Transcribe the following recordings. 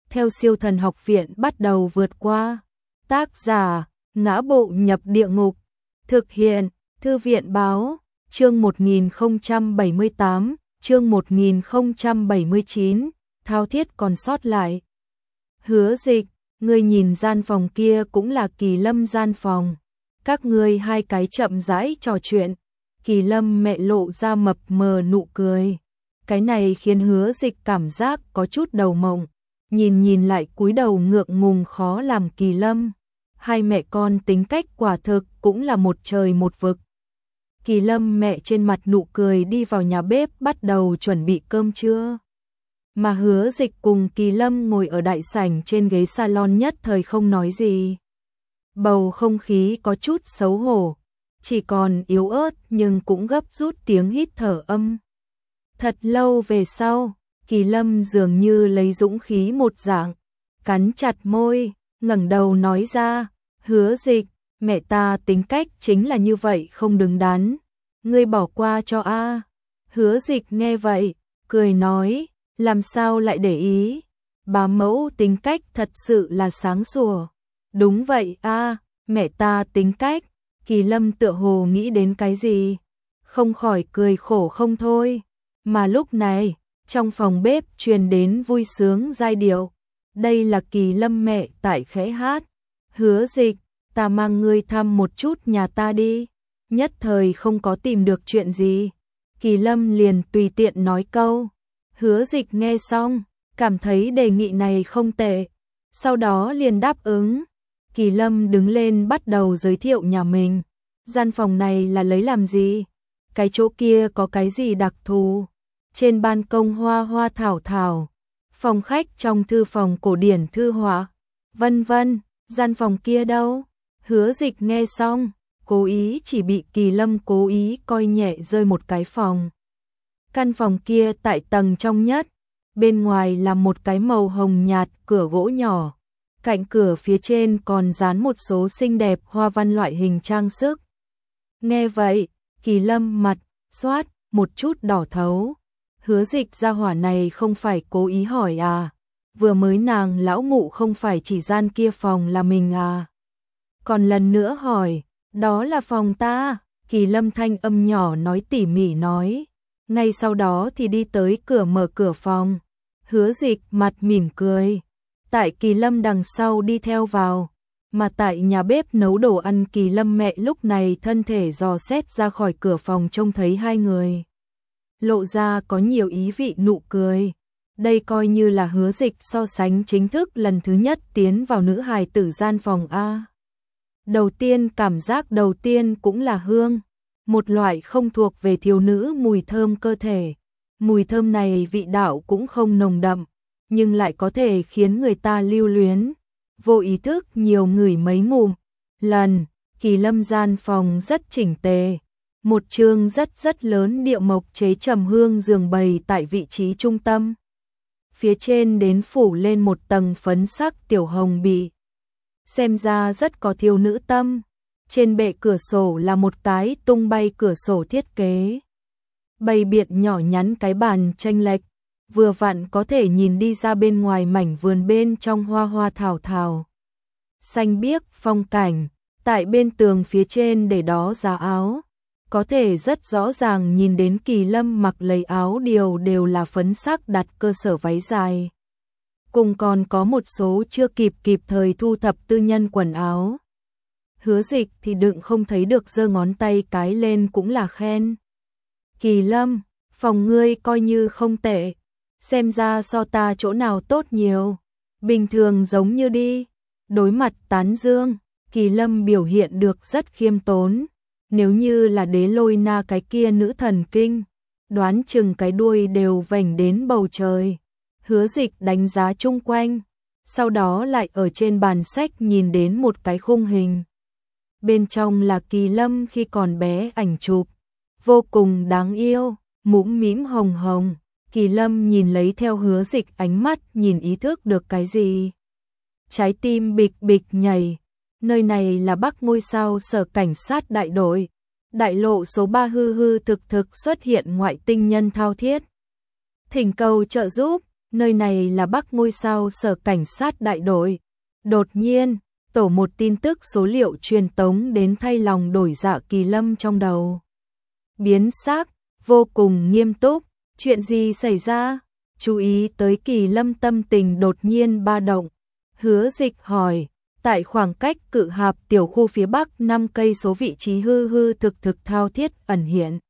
theo Siêu Thần Học Viện bắt đầu vượt qua. Tác giả: Ngã Bộ Nhập Địa Ngục. Thực hiện: Thư viện báo. Chương 1078, chương 1079, thao thiết còn sót lại. Hứa Dịch, ngươi nhìn gian phòng kia cũng là Kỳ Lâm gian phòng. Các ngươi hai cái chậm rãi trò chuyện. Kỳ Lâm mẹ lộ ra mập mờ nụ cười. Cái này khiến Hứa Dịch cảm giác có chút đầu mộng. Nhìn lại cúi đầu ngượng ngùng khó làm Kỳ Lâm. Hai mẹ con tính cách quả thực cũng là một trời một vực. Kỳ Lâm mẹ trên mặt nụ cười đi vào nhà bếp bắt đầu chuẩn bị cơm trưa. Mà Hứa Dịch cùng Kỳ Lâm ngồi ở đại sảnh trên ghế salon nhất thời không nói gì. Bầu không khí có chút xấu hổ, chỉ còn yếu ớt nhưng cũng gấp rút tiếng hít thở âm. Thật lâu về sau, Kỳ Lâm dường như lấy dũng khí một dạng, cắn chặt môi, ngẩng đầu nói ra, Hứa Dịch, mẹ ta tính cách chính là như vậy không đứng đắn, ngươi bỏ qua cho a. Hứa Dịch nghe vậy, cười nói, làm sao lại để ý, bá mẫu tính cách thật sự là sáng sủa. Đúng vậy a, mẹ ta tính cách. Kỳ Lâm tựa hồ nghĩ đến cái gì, không khỏi cười khổ không thôi. Mà lúc này, trong phòng bếp truyền đến vui sướng giai điệu. Đây là Kỳ Lâm mẹ tại khẽ hát. Hứa Dịch, ta mang ngươi thăm một chút nhà ta đi. Nhất thời không có tìm được chuyện gì, Kỳ Lâm liền tùy tiện nói câu. Hứa Dịch nghe xong, cảm thấy đề nghị này không tệ, sau đó liền đáp ứng. Kỳ Lâm đứng lên bắt đầu giới thiệu nhà mình. Gian phòng này là lấy làm gì? Cái chỗ kia có cái gì đặc thù? Trên ban công hoa hoa thảo thảo, phòng khách trong thư phòng cổ điển thư họa, vân vân. Gian phòng kia đâu? Hứa Dịch nghe xong, cố ý chỉ bị Kỳ Lâm cố ý coi nhẹ rơi một cái phòng. Căn phòng kia tại tầng trong nhất, bên ngoài là một cái màu hồng nhạt cửa gỗ nhỏ. Cạnh cửa phía trên còn dán một số xinh đẹp hoa văn loại hình trang sức. Nghe vậy, Kỳ Lâm mặt xoát một chút đỏ thấu. Hứa Dịch gia hỏa này không phải cố ý hỏi à? Vừa mới nàng lão mụ không phải chỉ gian kia phòng là mình à? Còn lần nữa hỏi, đó là phòng ta. Kỳ Lâm thanh âm nhỏ nói tỉ mỉ nói. Ngay sau đó thì đi tới cửa mở cửa phòng. Hứa Dịch mặt mỉm cười. Tại Kỳ Lâm đằng sau đi theo vào, mà tại nhà bếp nấu đồ ăn Kỳ Lâm mẹ lúc này thân thể dò xét ra khỏi cửa phòng trông thấy hai người. Lộ ra có nhiều ý vị nụ cười. Đây coi như là Hứa Dịch so sánh chính thức lần thứ nhất tiến vào nữ hài tử gian phòng A. Đầu tiên cảm giác đầu tiên cũng là hương, một loại không thuộc về thiếu nữ mùi thơm cơ thể. Mùi thơm này vị đạo cũng không nồng đậm, nhưng lại có thể khiến người ta lưu luyến. Vô ý thức nhiều ngửi mấy ngụm lần. Kỳ Lâm gian phòng rất chỉnh tề, một chương rất lớn điệu mộc chế trầm hương giường bày tại vị trí trung tâm. Phía trên đến phủ lên một tầng phấn sắc tiểu hồng bì, xem ra rất có thiếu nữ tâm. Trên bệ cửa sổ là một cái tung bay cửa sổ thiết kế, bày biện nhỏ nhắn cái bàn chênh lệch, vừa vặn có thể nhìn đi ra bên ngoài mảnh vườn bên trong hoa hoa thảo thảo. Xanh biếc phong cảnh, tại bên tường phía trên để đó giá áo, có thể rất rõ ràng nhìn đến Kỳ Lâm mặc lấy áo điều đều là phấn sắc đặt cơ sở váy dài. Cùng còn có một số chưa kịp thời thu thập tư nhân quần áo. Hứa Dịch thì đựng không thấy được giơ ngón tay cái lên cũng là khen. Kỳ Lâm, phòng ngươi coi như không tệ, xem ra so ta chỗ nào tốt nhiều, bình thường giống như đi. Đối mặt tán dương, Kỳ Lâm biểu hiện được rất khiêm tốn. Nếu như là Đế Lôi Na cái kia nữ thần kinh, đoán chừng cái đuôi đều vểnh đến bầu trời. Hứa Dịch đánh giá chung quanh, sau đó lại ở trên bàn sách nhìn đến một cái khung hình. Bên trong là Kỳ Lâm khi còn bé ảnh chụp, vô cùng đáng yêu, mũm mĩm hồng hồng. Kỳ Lâm nhìn lấy theo Hứa Dịch ánh mắt nhìn ý thức được cái gì. Trái tim bịch bịch nhảy. Nơi này là Bắc ngôi sao sở cảnh sát đại đội. Đại lộ số 3 hư thực xuất hiện ngoại tinh nhân thao thiết. Thỉnh cầu trợ giúp, nơi này là Bắc Ngôi Sao Sở Cảnh sát đại đội. Đột nhiên, tổ một tin tức số liệu truyền tống đến thay lòng đổi dạ Kỳ Lâm trong đầu. Biến sắc, vô cùng nghiêm túc, chuyện gì xảy ra? Chú ý tới Kỳ Lâm tâm tình đột nhiên ba động. Hứa Dịch hỏi, tại khoảng cách Cự Hạp tiểu khu phía bắc 5 cây số vị trí hư hư thực thực thao thiết ẩn hiện.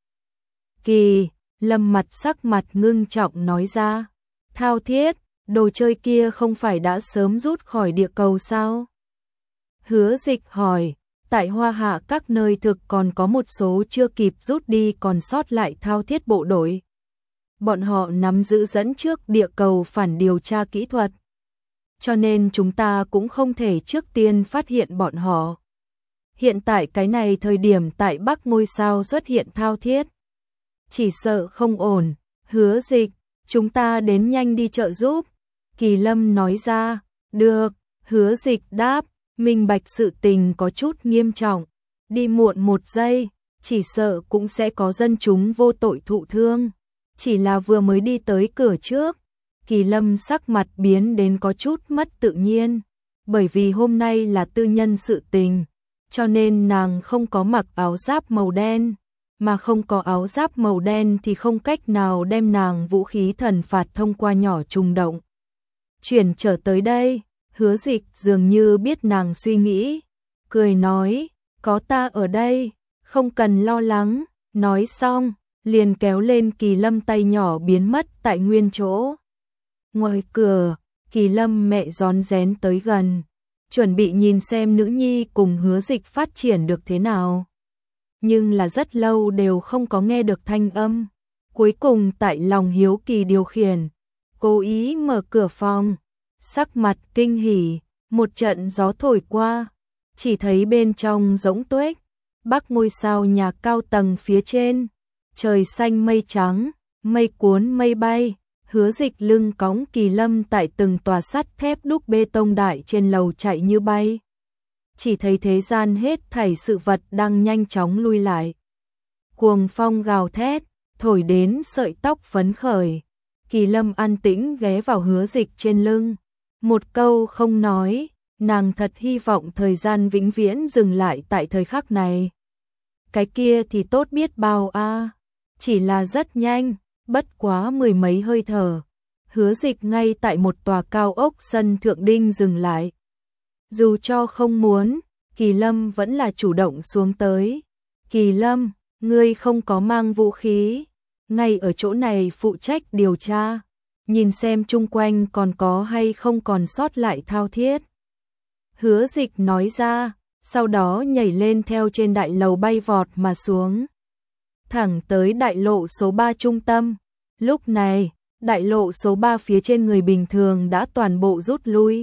Kỳ Lâm sắc mặt ngưng trọng nói ra, thao thiết, đồ chơi kia không phải đã sớm rút khỏi địa cầu sao? Hứa Dịch hỏi, tại Hoa Hạ các nơi thực còn có một số chưa kịp rút đi còn sót lại thao thiết bộ đội. Bọn họ nắm giữ dẫn trước địa cầu phản điều tra kỹ thuật. Cho nên chúng ta cũng không thể trước tiên phát hiện bọn họ. Hiện tại cái này thời điểm tại Bắc Ngôi Sao xuất hiện thao thiết. Chỉ sợ không ổn, Hứa Dịch, chúng ta đến nhanh đi trợ giúp. Kỳ Lâm nói ra, được, Hứa Dịch đáp, minh bạch sự tình có chút nghiêm trọng. Đi muộn 1 giây, chỉ sợ cũng sẽ có dân chúng vô tội thụ thương. Chỉ là vừa mới đi tới cửa trước, Kỳ Lâm sắc mặt biến đến có chút mất tự nhiên, bởi vì hôm nay là tư nhân sự tình, cho nên nàng không có mặc áo giáp màu đen, mà không có áo giáp màu đen thì không cách nào đem nàng vũ khí thần phạt thông qua nhỏ trùng động. Chuyển trở tới đây, Hứa Dịch dường như biết nàng suy nghĩ, cười nói, có ta ở đây, không cần lo lắng, nói xong, liền kéo lên Kỳ Lâm tay nhỏ biến mất tại nguyên chỗ. Ngoài cửa, Kỳ Lâm mẹ rón rén tới gần, chuẩn bị nhìn xem nữ nhi cùng Hứa Dịch phát triển được thế nào. Nhưng là rất lâu đều không có nghe được thanh âm. Cuối cùng tại lòng hiếu kỳ điều khiển, cố ý mở cửa phòng, sắc mặt kinh hỉ, một trận gió thổi qua, chỉ thấy bên trong rỗng tuếch, Bắc Ngôi Sao nhà cao tầng phía trên, trời xanh mây trắng, mây cuốn mây bay. Hứa Dịch lưng cõng Kỳ Lâm tại từng tòa sắt thép đúc bê tông đại trên lầu chạy như bay. Chỉ thấy thế gian hết thảy sự vật đang nhanh chóng lui lại. Cuồng phong gào thét, thổi đến sợi tóc phấn khởi. Kỳ Lâm an tĩnh ghé vào Hứa Dịch trên lưng. Một câu không nói, nàng thật hy vọng thời gian vĩnh viễn dừng lại tại thời khắc này. Cái kia thì tốt biết bao a, chỉ là rất nhanh. Bất quá 10 mấy hơi thở, Hứa Dịch ngay tại một tòa cao ốc sân thượng đinh dừng lại. Dù cho không muốn, Kỳ Lâm vẫn là chủ động xuống tới. Kỳ Lâm, ngươi không có mang vũ khí, ngay ở chỗ này phụ trách điều tra, nhìn xem chung quanh còn có hay không còn sót lại thao thiết. Hứa Dịch nói ra, sau đó nhảy lên theo trên đại lầu bay vọt mà xuống. Thẳng tới đại lộ số 3 trung tâm. Lúc này, đại lộ số 3 phía trên người bình thường đã toàn bộ rút lui.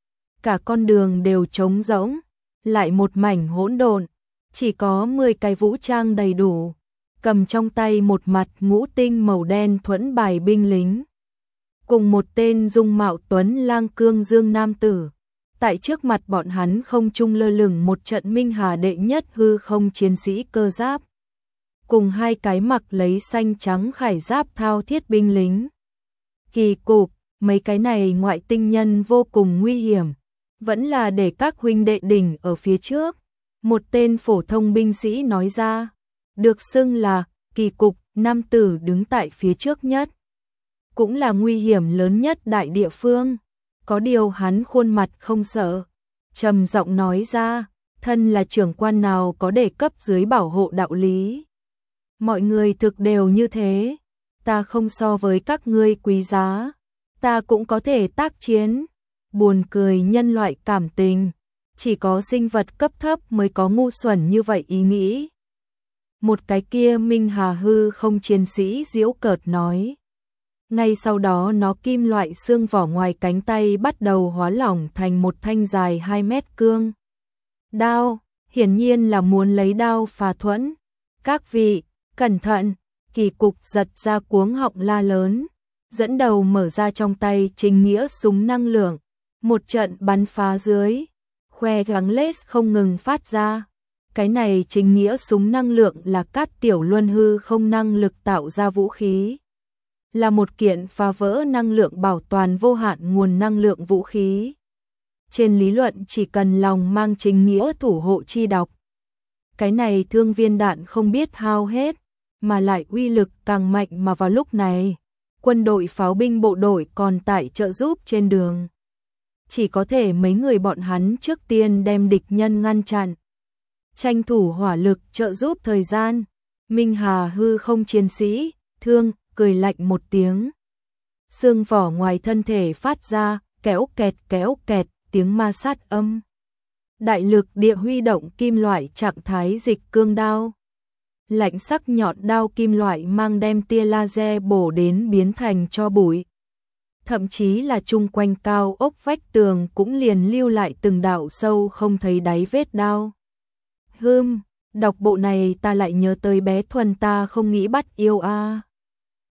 Cả con đường đều trống rỗng, lại một mảnh hỗn độn, chỉ có 10 cái vũ trang đầy đủ, cầm trong tay một mặt ngũ tinh màu đen thuẫn bài binh lính. Cùng một tên dung mạo tuấn lang cương dương nam tử. Tại trước mặt bọn hắn không trung lơ lửng một trận minh hà đệ nhất hư không chiến sĩ cơ giáp. Cùng 2 cái mặc lấy xanh trắng khải giáp thao thiết binh lính. Kỳ cục, mấy cái này ngoại tinh nhân vô cùng nguy hiểm, vẫn là để các huynh đệ đỉnh ở phía trước. Một tên phổ thông binh sĩ nói ra, được xưng là kỳ cục, nam tử đứng tại phía trước nhất. Cũng là nguy hiểm lớn nhất đại địa phương. Có điều hắn khuôn mặt không sợ, trầm giọng nói ra, thân là trưởng quan nào có để cấp dưới bảo hộ đạo lý. Mọi người thực đều như thế, ta không so với các ngươi quý giá, ta cũng có thể tác chiến. Buồn cười nhân loại cảm tình, chỉ có sinh vật cấp thấp mới có ngu xuẩn như vậy ý nghĩ. Một cái kia minh hà hư không chiến sĩ giễu cợt nói. Ngay sau đó nó kim loại xương vỏ ngoài cánh tay bắt đầu hóa lỏng thành một thanh dài 2 mét cương đao, hiển nhiên là muốn lấy đao phá thuẫn. Các vị, cẩn thận, kỳ cục giật ra cuống họng la lớn, dẫn đầu mở ra trong tay chính nghĩa súng năng lượng, một trận bắn phá dưới, khoe gắng lết không ngừng phát ra. Cái này chính nghĩa súng năng lượng là Cát Tiểu Luân hư không năng lực tạo ra vũ khí. là một kiện phá vỡ năng lượng bảo toàn vô hạn nguồn năng lượng vũ khí. Trên lý luận chỉ cần lòng mang chính nghĩa thủ hộ chi độc. Cái này thương viên đạn không biết hao hết, mà lại uy lực càng mạnh mà vào lúc này, quân đội pháo binh bộ đội còn tại trợ giúp trên đường. Chỉ có thể mấy người bọn hắn trước tiên đem địch nhân ngăn chặn. Tranh thủ hỏa lực trợ giúp thời gian, Minh Hà hư không chiến sĩ, thương, cười lạnh một tiếng. Xương vỏ ngoài thân thể phát ra, kéo kẹt, tiếng ma sát âm. Đại lực địa huy động kim loại trạng thái dịch cương đao. Lạnh sắc nhọn đao kim loại mang đem tia laser bổ đến biến thành cho bụi. Thậm chí là chung quanh cao ốc vách tường cũng liền lưu lại từng đạo sâu không thấy đáy vết đao. Đọc bộ này ta lại nhớ tới bé Thuần ta không nghĩ bắt yêu a.